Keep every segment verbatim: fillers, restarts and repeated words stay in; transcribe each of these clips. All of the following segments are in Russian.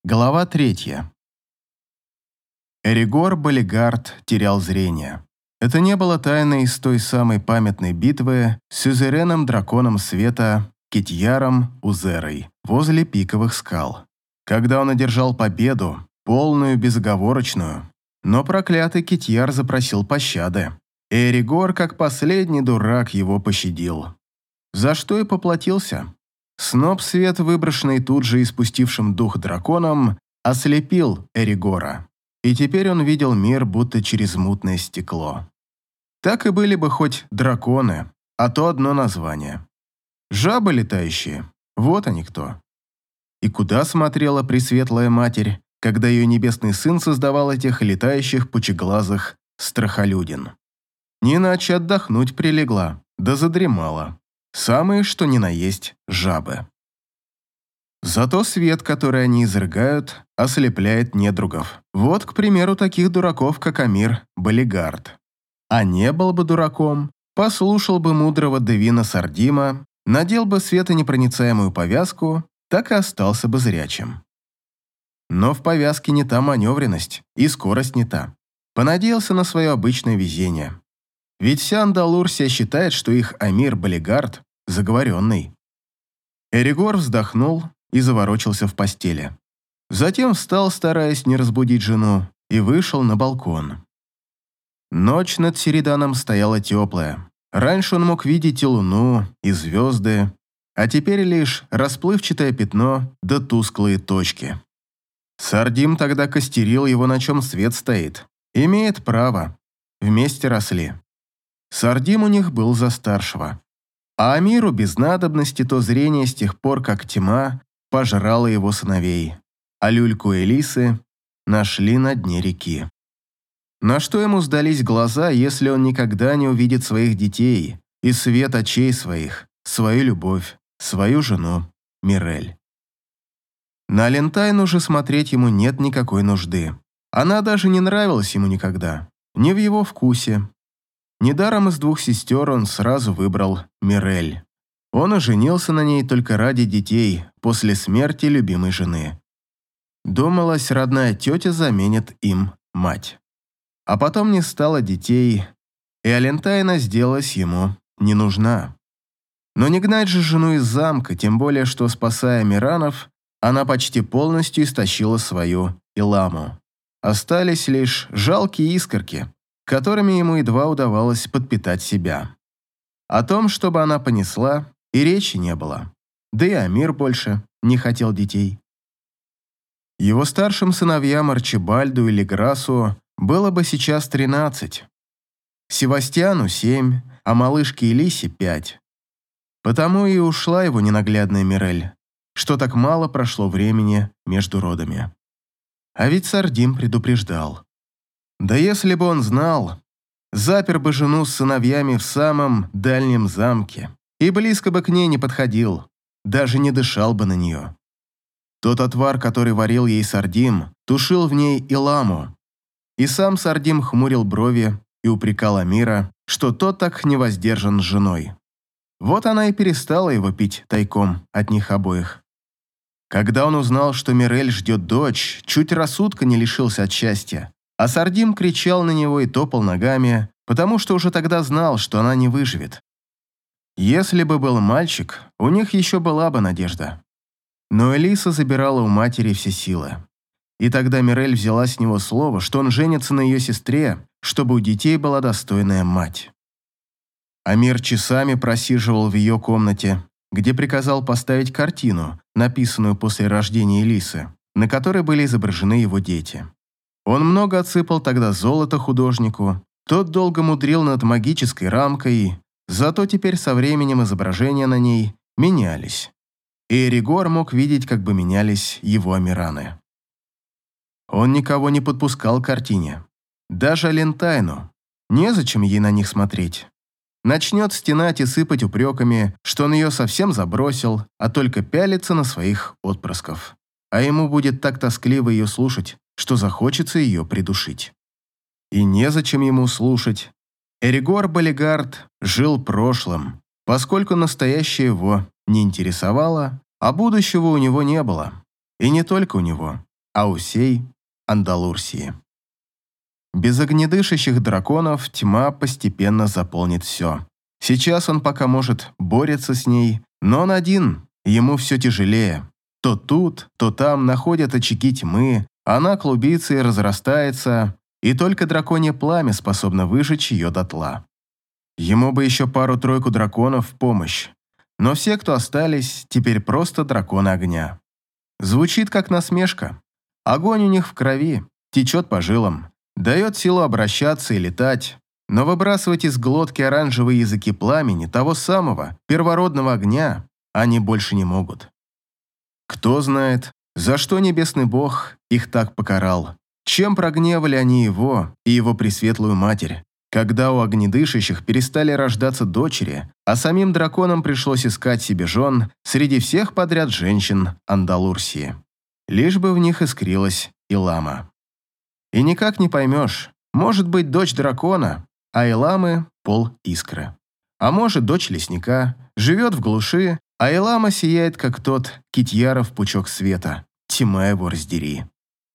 Глава третья. Эригор Балигард терял зрение. Это не было тайной из той самой памятной битвы с сюзереном-драконом света Китьяром Узерой возле пиковых скал, когда он одержал победу, полную, безоговорочную. Но проклятый Китьяр запросил пощады. И Эригор, как последний дурак, его пощадил. За что и поплатился. Сноп свет, выброшенный тут же испустившим дух драконом, ослепил Эригора, и теперь он видел мир будто через мутное стекло. Так и были бы хоть драконы, а то одно название. Жабы летающие, вот они кто. И куда смотрела Пресветлая Матерь, когда ее небесный сын создавал этих летающих пучеглазых страхолюдин? Не иначе отдохнуть прилегла, да задремала. Самые, что ни на есть, жабы. Зато свет, который они изрыгают, ослепляет недругов. Вот, к примеру, таких дураков, как Амир Балигард. А не был бы дураком, послушал бы мудрого Девина Сардима, надел бы светонепроницаемую повязку, так и остался бы зрячим. Но в повязке не та маневренность, и скорость не та. Понадеялся на свое обычное везение. Ведь вся Андалурсия считает, что их Амир Балигард заговоренный. Эригор вздохнул и заворочился в постели. Затем встал, стараясь не разбудить жену, и вышел на балкон. Ночь над Середаном стояла теплая. Раньше он мог видеть и луну, и звезды, а теперь лишь расплывчатое пятно да тусклые точки. Сардим тогда костерил его, на чем свет стоит. Имеет право. Вместе росли. Сардим у них был за старшего. А Амиру без надобности то зрение с тех пор, как тьма пожрала его сыновей, а люльку Элисы нашли на дне реки. На что ему сдались глаза, если он никогда не увидит своих детей и свет очей своих, свою любовь, свою жену Мирель? На Алентайну же смотреть ему нет никакой нужды. Она даже не нравилась ему никогда, не в его вкусе. Недаром из двух сестер он сразу выбрал Мирель. Он оженился на ней только ради детей после смерти любимой жены. Думалось, родная тетя заменит им мать. А потом не стало детей, и Алентайна сделалась ему не нужна. Но не гнать же жену из замка, тем более, что, спасая Миранов, она почти полностью истощила свою Иламу. Остались лишь жалкие искорки, которыми ему едва удавалось подпитать себя. О том, чтобы она понесла, и речи не было. Да и Амир больше не хотел детей. Его старшим сыновьям Арчибальду и Леграсу было бы сейчас тринадцать. Севастьяну семь, а малышке Элисе пять. Потому и ушла его ненаглядная Мирель, что так мало прошло времени между родами. А ведь Сардим предупреждал. Да если бы он знал, запер бы жену с сыновьями в самом дальнем замке и близко бы к ней не подходил, даже не дышал бы на нее. Тот отвар, который варил ей Сардим, тушил в ней Иламу. И сам Сардим хмурил брови и упрекал Амира, что тот так невоздержан с женой. Вот она и перестала его пить тайком от них обоих. Когда он узнал, что Мирель ждет дочь, чуть рассудка не лишился от счастья. А Сардим кричал на него и топал ногами, потому что уже тогда знал, что она не выживет. Если бы был мальчик, у них еще была бы надежда. Но Элиса забирала у матери все силы. И тогда Мирель взяла с него слово, что он женится на ее сестре, чтобы у детей была достойная мать. Амир часами просиживал в ее комнате, где приказал поставить картину, написанную после рождения Элисы, на которой были изображены его дети. Он много отсыпал тогда золота художнику, тот долго мудрил над магической рамкой, зато теперь со временем изображения на ней менялись. И Эригор мог видеть, как бы менялись его Амираны. Он никого не подпускал к картине, даже Алентайну. Незачем ей на них смотреть. Начнет стенать и сыпать упреками, что он ее совсем забросил, а только пялится на своих отпрысков. А ему будет так тоскливо ее слушать, что захочется ее придушить. И незачем ему слушать. Эригор Балигард жил прошлым, поскольку настоящее его не интересовало, а будущего у него не было. И не только у него. а усей – Андалурсии. Без огнедышащих драконов тьма постепенно заполнит все. Сейчас он пока, может, борется с ней, но он один, ему все тяжелее. То тут, то там находят очаги тьмы, она клубится и разрастается, и только драконье пламя способно выжечь ее дотла. Ему бы еще пару-тройку драконов в помощь, но все, кто остались, теперь просто драконы огня. Звучит как насмешка. Огонь у них в крови, течет по жилам, дает силу обращаться и летать, но выбрасывать из глотки оранжевые языки пламени, того самого, первородного огня, они больше не могут. Кто знает, за что небесный бог их так покарал, чем прогневали они его и его пресветлую матерь, когда у огнедышащих перестали рождаться дочери, а самим драконам пришлось искать себе жен среди всех подряд женщин Андалурсии. Лишь бы в них искрилась Илама. И никак не поймешь, может быть дочь дракона, а Иламы – пол искры. А может, дочь лесника, живет в глуши, а Илама сияет, как тот Китьяров пучок света. Тьма его раздери.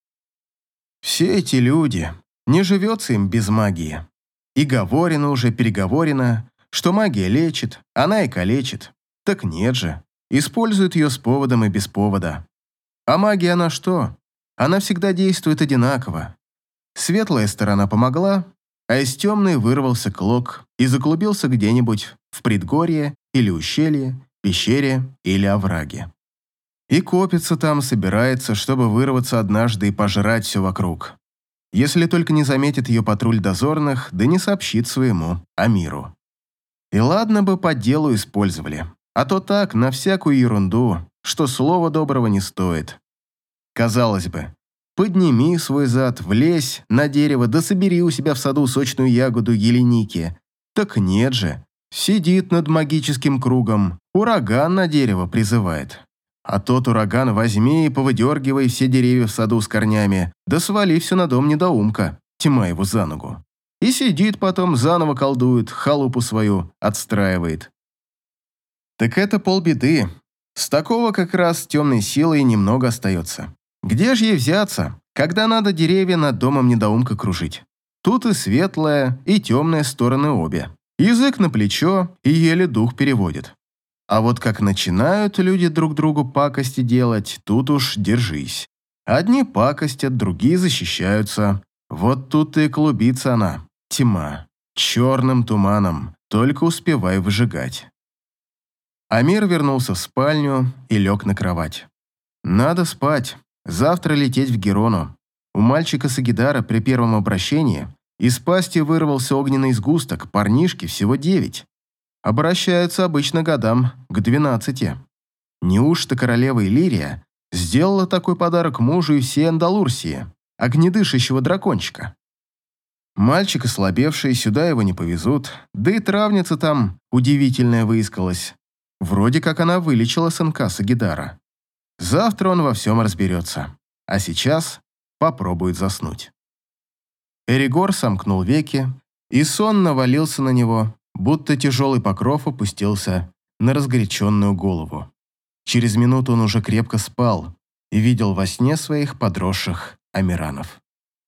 Все эти люди, не живется им без магии. И говорено уже, переговорено, что магия лечит, она и калечит. Так нет же, используют ее с поводом и без повода. А магия она что? Она всегда действует одинаково. Светлая сторона помогла, а из темной вырвался клок и заклубился где-нибудь в предгорье или ущелье, пещере или овраге. И копится там, собирается, чтобы вырваться однажды и пожрать все вокруг. Если только не заметит ее патруль дозорных, да не сообщит своему Амиру. И ладно бы по делу использовали, а то так, на всякую ерунду, что слова доброго не стоит. Казалось бы, подними свой зад, влезь на дерево, да собери у себя в саду сочную ягоду еленики. Так нет же, сидит над магическим кругом, ураган на дерево призывает. А тот ураган возьми и повыдергивай все деревья в саду с корнями, да свали все на дом недоумка, тьма его за ногу. И сидит потом, заново колдует, халупу свою отстраивает. Так это полбеды. С такого как раз темной силой немного остается. Где же ей взяться, когда надо деревья над домом недоумка кружить? Тут и светлая, и темная стороны обе. Язык на плечо и еле дух переводит. А вот как начинают люди друг другу пакости делать, тут уж держись. Одни пакостят, другие защищаются. Вот тут и клубится она, тьма, черным туманом, только успевай выжигать. Амир вернулся в спальню и лег на кровать. Надо спать, завтра лететь в Герону. У мальчика Сагидара при первом обращении из пасти вырвался огненный сгусток, парнишки всего девять. Обращаются обычно годам к двенадцати. Неужто королева Иллирия сделала такой подарок мужу и всей Андалурсии, огнедышащего дракончика? Мальчик ослабевший, сюда его не повезут, да и травница там удивительная выискалась. Вроде как она вылечила сынка Сагидара. Завтра он во всем разберется, а сейчас попробует заснуть. Эригор сомкнул веки, и сон навалился на него, будто тяжелый покров опустился на разгоряченную голову. Через минуту он уже крепко спал и видел во сне своих подросших амиранов.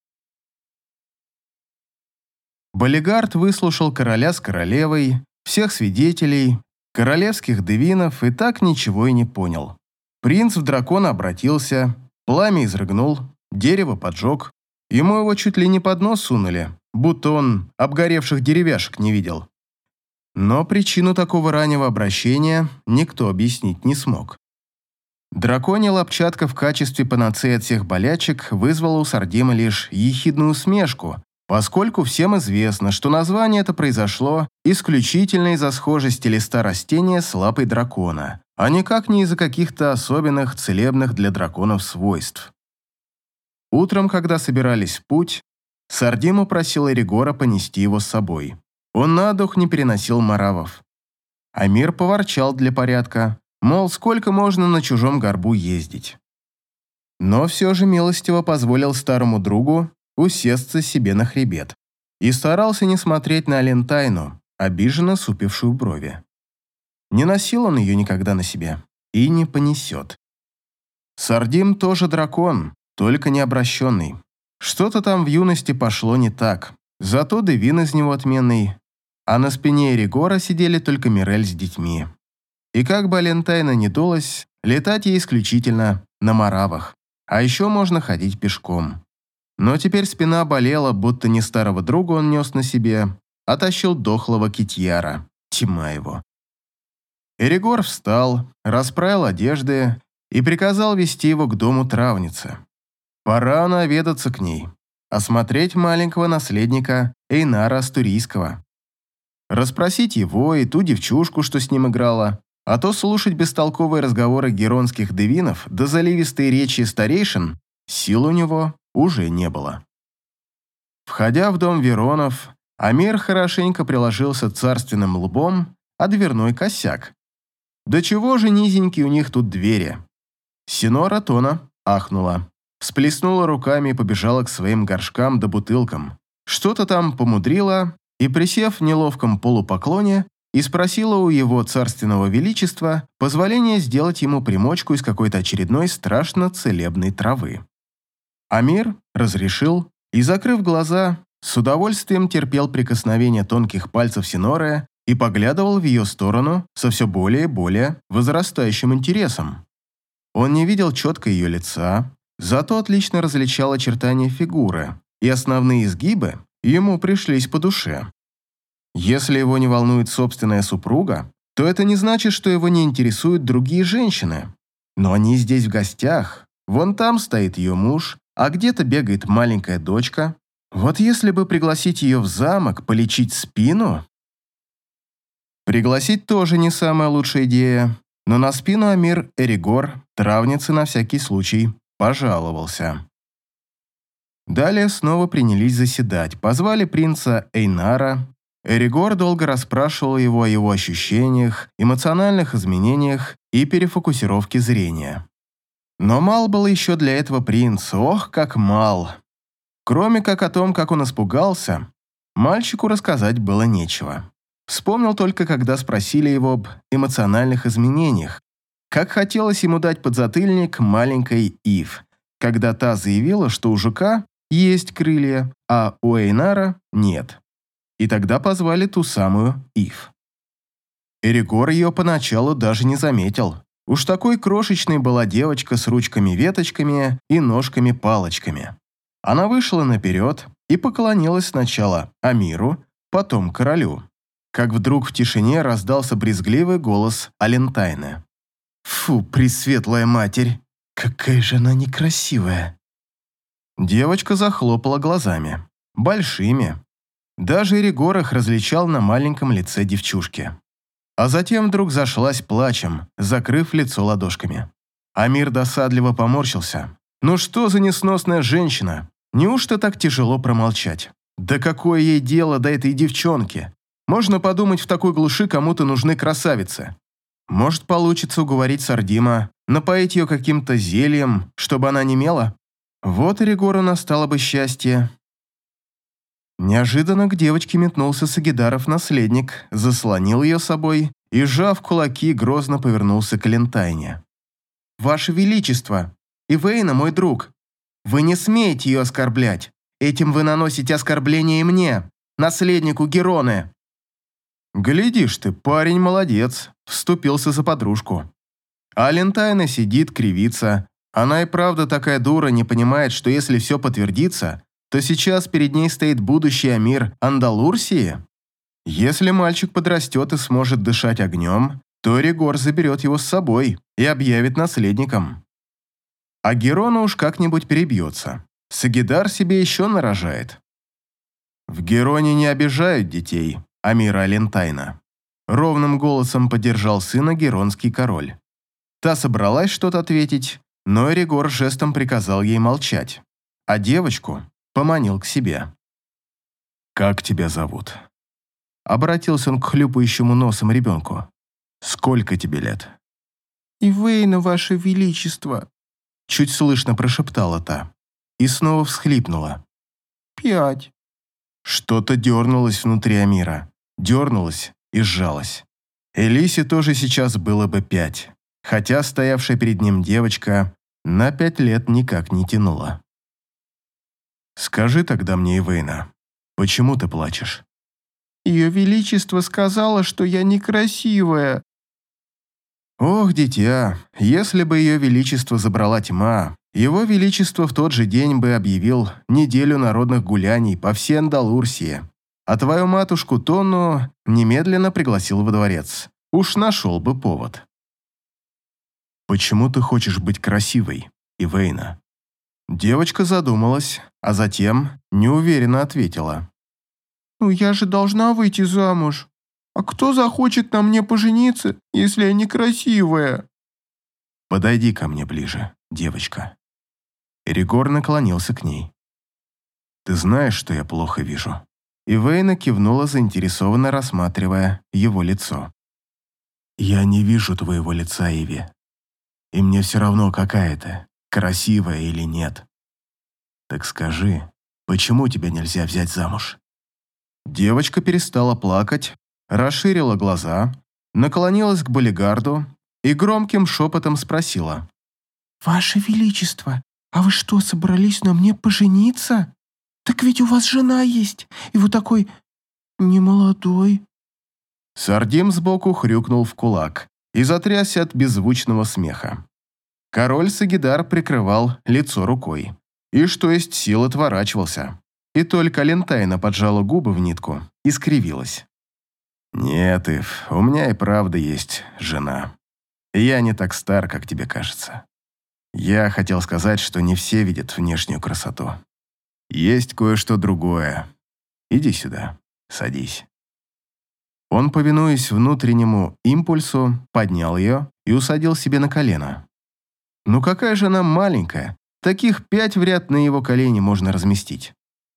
Балигард выслушал короля с королевой, всех свидетелей, королевских девинов и так ничего и не понял. Принц в дракона обратился, пламя изрыгнул, дерево поджег. Ему его чуть ли не под нос сунули, будто он обгоревших деревяшек не видел. Но причину такого раннего обращения никто объяснить не смог. Драконья лапчатка в качестве панацеи от всех болячек вызвала у Сардима лишь ехидную усмешку, поскольку всем известно, что название это произошло исключительно из-за схожести листа растения с лапой дракона, а никак не из-за каких-то особенных целебных для драконов свойств. Утром, когда собирались в путь, Сардим упросил Эригора понести его с собой. Он на дух не переносил маравов. Амир поворчал для порядка, мол, сколько можно на чужом горбу ездить. Но все же милостиво позволил старому другу усесться себе на хребет и старался не смотреть на Алентайну, обиженно супившую брови. Не носил он ее никогда на себе и не понесет. Сардим тоже дракон, только не обращенный. Что-то там в юности пошло не так. Зато Девин из него отменный. А на спине Эригора сидели только Мирель с детьми. И как бы Алентайна не дулась, летать ей исключительно на маравах. А еще можно ходить пешком. Но теперь спина болела, будто не старого друга он нес на себе, а тащил дохлого Китьяра. Тьма его. Эригор встал, расправил одежды и приказал вести его к дому травницы. Пора наведаться к ней, осмотреть маленького наследника Эйнара Астурийского. Расспросить его и ту девчушку, что с ним играла, а то слушать бестолковые разговоры геронских девинов да заливистые речи старейшин сил у него уже не было. Входя в дом Веронов, Амир хорошенько приложился царственным лбом о дверной косяк. Да чего же низенькие у них тут двери? Синора Тона ахнула, всплеснула руками и побежала к своим горшкам да бутылкам. Что-то там помудрила и, присев в неловком полупоклоне, и спросила у его царственного величества позволения сделать ему примочку из какой-то очередной страшно целебной травы. Амир разрешил и, закрыв глаза, с удовольствием терпел прикосновение тонких пальцев Синоры и поглядывал в ее сторону со все более и более возрастающим интересом. Он не видел четко ее лица, зато отлично различал очертания фигуры, и основные изгибы ему пришлись по душе. Если его не волнует собственная супруга, то это не значит, что его не интересуют другие женщины. Но они здесь в гостях, вон там стоит ее муж, а где-то бегает маленькая дочка. Вот если бы пригласить ее в замок, полечить спину... Пригласить тоже не самая лучшая идея, но на спину Амир Эригор, травницы на всякий случай, пожаловался. Далее снова принялись заседать, позвали принца Эйнара. Эригор долго расспрашивал его о его ощущениях, эмоциональных изменениях и перефокусировке зрения. Но мал был еще для этого принц, ох, как мал. Кроме как о том, как он испугался, мальчику рассказать было нечего. Вспомнил только, когда спросили его об эмоциональных изменениях, как хотелось ему дать подзатыльник маленькой Ив, когда та заявила, что у жука есть крылья, а у Эйнара нет. И тогда позвали ту самую Ив. Эригор ее поначалу даже не заметил. Уж такой крошечной была девочка с ручками-веточками и ножками-палочками. Она вышла наперед и поклонилась сначала Амиру, потом королю. Как вдруг в тишине раздался брезгливый голос Алентайны. «Фу, пресветлая матерь, какая же она некрасивая!» Девочка захлопала глазами. Большими. Даже Эригор их различал на маленьком лице девчушки. А затем вдруг зашлась плачем, закрыв лицо ладошками. Амир досадливо поморщился. «Ну что за несносная женщина? Неужто так тяжело промолчать? Да какое ей дело до этой девчонки? Можно подумать, в такой глуши кому-то нужны красавицы. Может, получится уговорить Сардима, напоить ее каким-то зельем, чтобы она немела? Вот Эригору настало бы счастье». Неожиданно к девочке метнулся Сагидаров наследник, заслонил ее собой и, сжав кулаки, грозно повернулся к Алентайне. «Ваше Величество, Ивейна мой друг, вы не смеете ее оскорблять. Этим вы наносите оскорбление и мне, наследнику Героны». «Глядишь ты, парень молодец», вступился за подружку. А Алентайна сидит, кривится. Она и правда такая дура, не понимает, что если все подтвердится, то сейчас перед ней стоит будущий Амир Андалурсии. Если мальчик подрастет и сможет дышать огнем, то Эригор заберет его с собой и объявит наследником. А Герона уж как-нибудь перебьется. Сагидар себе еще нарожает. В Героне не обижают детей, Амира Алентайна. Ровным голосом поддержал сына геронский король. Та собралась что-то ответить, но Эригор жестом приказал ей молчать, а девочку поманил к себе. «Как тебя зовут?» Обратился он к хлюпающему носом ребенку. «Сколько тебе лет?» «Ивейна, ваше величество!» Чуть слышно прошептала та и снова всхлипнула. «Пять». Что-то дернулось внутри Амира. Дернулось и сжалось. Элисе тоже сейчас было бы пять, хотя стоявшая перед ним девочка На пять лет никак не тянуло. «Скажи тогда мне, Ивейна, почему ты плачешь?» Ее Величество сказала, что я некрасивая». Ох, дитя, если бы Ее Величество забрала тьма, Его Величество в тот же день бы объявил неделю народных гуляний по всей Андалурсии, а твою матушку Тонну немедленно пригласил во дворец. Уж нашел бы повод. «Почему ты хочешь быть красивой, Ивейна?» Девочка задумалась, а затем неуверенно ответила. «Ну я же должна выйти замуж. А кто захочет на мне пожениться, если я некрасивая?» «Подойди ко мне ближе, девочка». Эригор наклонился к ней. «Ты знаешь, что я плохо вижу?» Ивейна кивнула, заинтересованно рассматривая его лицо. «Я не вижу твоего лица, Иви. И мне все равно, какая ты, красивая или нет. Так скажи, почему тебя нельзя взять замуж?» Девочка перестала плакать, расширила глаза, наклонилась к Болигарду и громким шепотом спросила. «Ваше Величество, а вы что, собрались на мне пожениться? Так ведь у вас жена есть, и вы такой немолодой». Сардим сбоку хрюкнул в кулак и затрясся от беззвучного смеха. Король Сагидар прикрывал лицо рукой и, что есть сил, отворачивался. И только Лентайна поджала губы в нитку и скривилась. «Нет, Ив, у меня и правда есть жена. Я не так стар, как тебе кажется. Я хотел сказать, что не все видят внешнюю красоту. Есть кое-что другое. Иди сюда, садись». Он, повинуясь внутреннему импульсу, поднял ее и усадил себе на колено. Ну какая же она маленькая, таких пять в ряд на его колени можно разместить.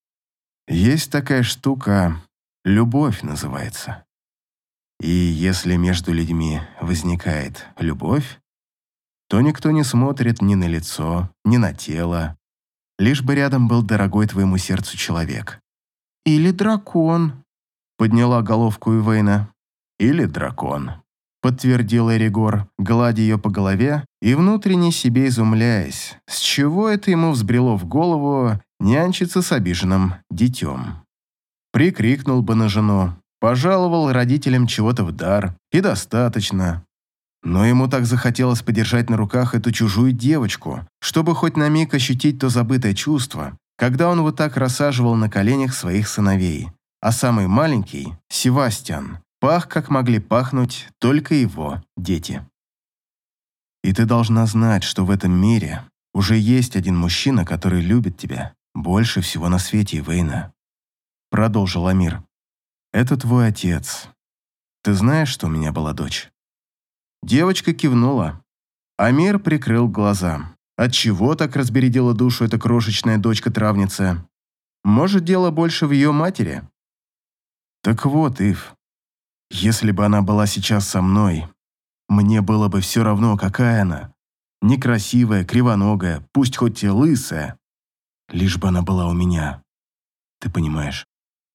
Есть такая штука, любовь называется. И если между людьми возникает любовь, то никто не смотрит ни на лицо, ни на тело, лишь бы рядом был дорогой твоему сердцу человек. «Или дракон», — подняла головку Ивейна. «Или дракон», — подтвердил Эригор, гладя ее по голове и внутренне себе изумляясь, с чего это ему взбрело в голову нянчиться с обиженным детем. Прикрикнул бы на жену, пожаловал родителям чего-то в дар, и достаточно. Но ему так захотелось подержать на руках эту чужую девочку, чтобы хоть на миг ощутить то забытое чувство, когда он вот так рассаживал на коленях своих сыновей, а самый маленький, Севастьян, пах, как могли пахнуть только его дети. И ты должна знать, что в этом мире уже есть один мужчина, который любит тебя больше всего на свете, Ивейна. Продолжил Амир. Это твой отец. Ты знаешь, что у меня была дочь? Девочка кивнула. Амир прикрыл глаза. Отчего так разбередила душу эта крошечная дочка-травница? Может, дело больше в ее матери? Так вот, Ив, если бы она была сейчас со мной, мне было бы все равно, какая она. Некрасивая, кривоногая, пусть хоть и лысая. Лишь бы она была у меня. Ты понимаешь?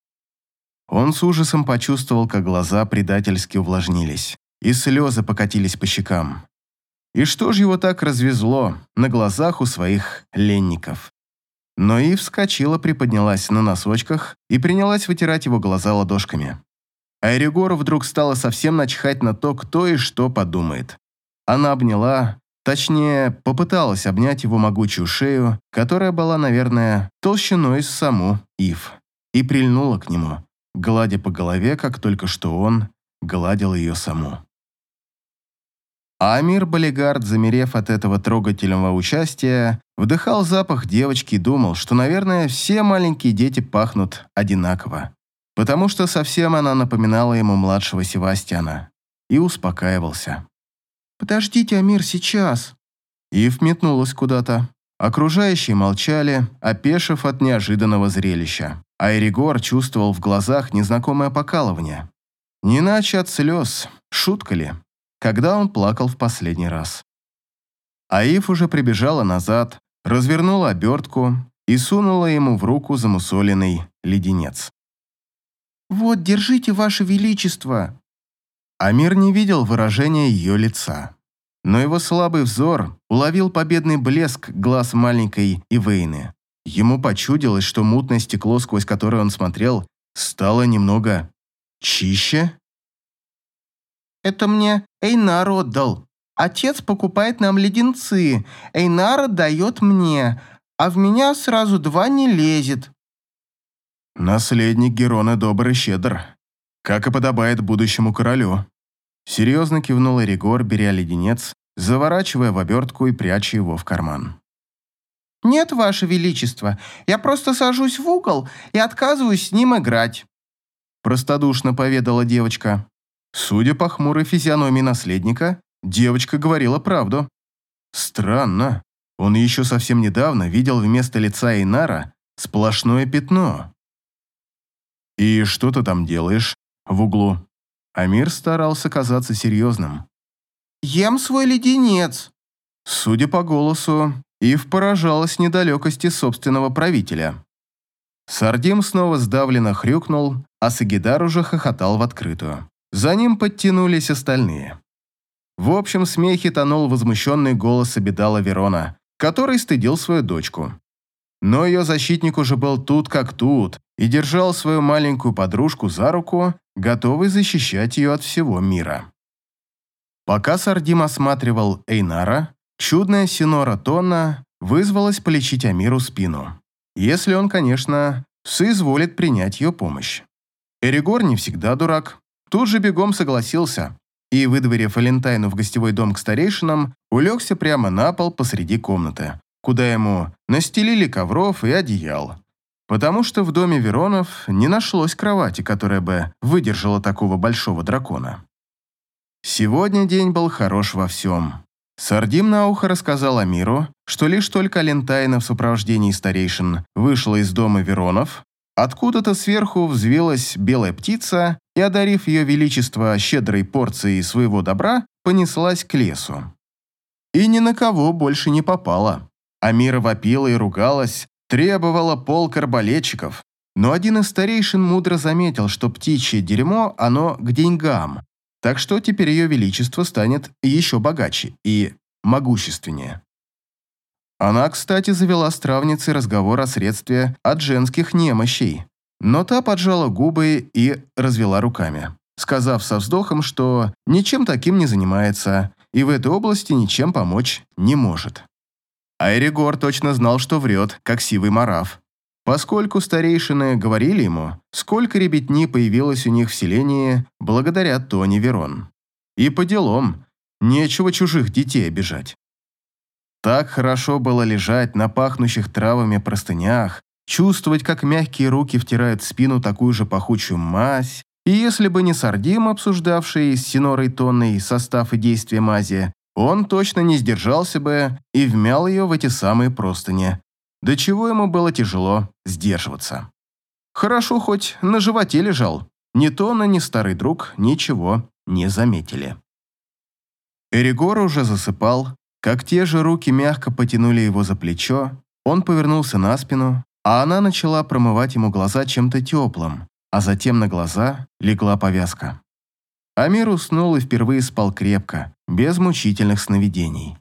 Он с ужасом почувствовал, как глаза предательски увлажнились, и слезы покатились по щекам. И что ж его так развезло на глазах у своих ленников? Но Ив вскочила, приподнялась на носочках и принялась вытирать его глаза ладошками. А Эригору вдруг стало совсем начхать на то, кто и что подумает. Она обняла, точнее, попыталась обнять его могучую шею, которая была, наверное, толщиной с саму Ив, и прильнула к нему, гладя по голове, как только что он гладил ее саму. А Амир Болигард, замерев от этого трогательного участия, вдыхал запах девочки и думал, что, наверное, все маленькие дети пахнут одинаково, потому что совсем она напоминала ему младшего Севастьяна, и успокаивался. «Подождите, Амир, сейчас!» Ив метнулась куда-то. Окружающие молчали, опешив от неожиданного зрелища, а Эригор чувствовал в глазах незнакомое покалывание. Не иначе от слез, шутка ли, когда он плакал в последний раз. А Ив уже прибежала назад, развернула обертку и сунула ему в руку замусоленный леденец. «Вот, держите, Ваше Величество!» Амир не видел выражения ее лица, но его слабый взор уловил победный блеск глаз маленькой Ивейны. Ему почудилось, что мутное стекло, сквозь которое он смотрел, стало немного чище. «Это мне Эйнар отдал. Отец покупает нам леденцы. Эйнар дает мне, а в меня сразу два не лезет». «Наследник Герона добр и щедр, как и подобает будущему королю». Серьезно кивнул Эригор, беря леденец, заворачивая в обертку и пряча его в карман. «Нет, Ваше Величество, я просто сажусь в угол и отказываюсь с ним играть», простодушно поведала девочка. Судя по хмурой физиономии наследника, девочка говорила правду. Странно, он еще совсем недавно видел вместо лица Эйнара сплошное пятно. «И что ты там делаешь в углу?» Амир старался казаться серьезным. «Ем свой леденец». Судя по голосу, Ив поражалась недалекости собственного правителя. Сардим снова сдавленно хрюкнул, а Сагидар уже хохотал в открытую. За ним подтянулись остальные. В общем смехе тонул возмущенный голос Абидала Верона, который стыдил свою дочку. Но ее защитник уже был тут как тут и держал свою маленькую подружку за руку, готовый защищать ее от всего мира. Пока Сардим осматривал Эйнара, чудная Синора Тонна вызвалась полечить Амиру спину. Если он, конечно, соизволит принять ее помощь. Эригор не всегда дурак. Тут же бегом согласился и, выдворив Валентайну в гостевой дом к старейшинам, улегся прямо на пол посреди комнаты, куда ему настелили ковров и одеял, потому что в доме Веронов не нашлось кровати, которая бы выдержала такого большого дракона. Сегодня день был хорош во всем. Сардим на ухо рассказал Амиру, что лишь только Валентайна в сопровождении старейшин вышла из дома Веронов, откуда-то сверху взвилась белая птица и, одарив ее величество щедрой порцией своего добра, понеслась к лесу. И ни на кого больше не попала. Амира вопила и ругалась, требовала полк арбалетчиков, но один из старейшин мудро заметил, что птичье дерьмо, оно к деньгам, так что теперь ее величество станет еще богаче и могущественнее. Она, кстати, завела с травницей разговор о средстве от женских немощей, но та поджала губы и развела руками, сказав со вздохом, что ничем таким не занимается и в этой области ничем помочь не может. А Эригор точно знал, что врет, как сивый мараф, поскольку старейшины говорили ему, сколько ребятни появилось у них в селении благодаря Тони Верон. И по делам, нечего чужих детей обижать. Так хорошо было лежать на пахнущих травами простынях, чувствовать, как мягкие руки втирают в спину такую же пахучую мазь, и если бы не Сардим, обсуждавший с Синорой Тонной состав и действие мази, он точно не сдержался бы и вмял ее в эти самые простыни, до чего ему было тяжело сдерживаться. Хорошо хоть на животе лежал, ни Тонна, ни старый друг ничего не заметили. Эригор уже засыпал, как те же руки мягко потянули его за плечо, он повернулся на спину, а она начала промывать ему глаза чем-то теплым, а затем на глаза легла повязка. Амир уснул и впервые спал крепко, без мучительных сновидений.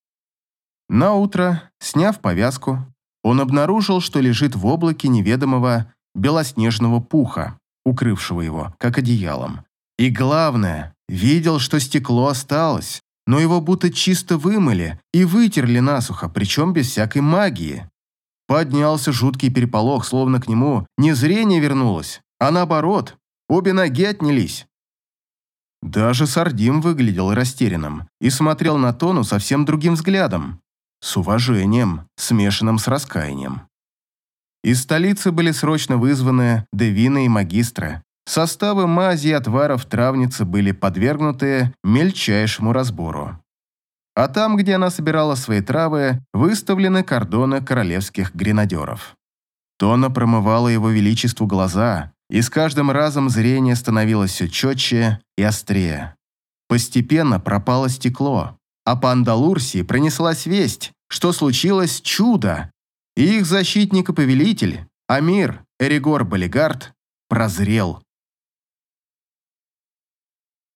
Наутро, сняв повязку, он обнаружил, что лежит в облаке неведомого белоснежного пуха, укрывшего его, как одеялом. И главное, видел, что стекло осталось, но его будто чисто вымыли и вытерли насухо, причем без всякой магии. Поднялся жуткий переполох, словно к нему не зрение вернулось, а наоборот, обе ноги отнялись. Даже Сардим выглядел растерянным и смотрел на Тону совсем другим взглядом, с уважением, смешанным с раскаянием. Из столицы были срочно вызваны девины и магистры. Составы мази и отваров травницы были подвергнуты мельчайшему разбору. А там, где она собирала свои травы, выставлены кордоны королевских гренадеров. Тона промывала его величеству глаза, и с каждым разом зрение становилось все четче и острее. Постепенно пропало стекло, а по Андалурсии пронеслась весть, что случилось чудо, и их защитник и повелитель, Амир Эригор Балигард, прозрел.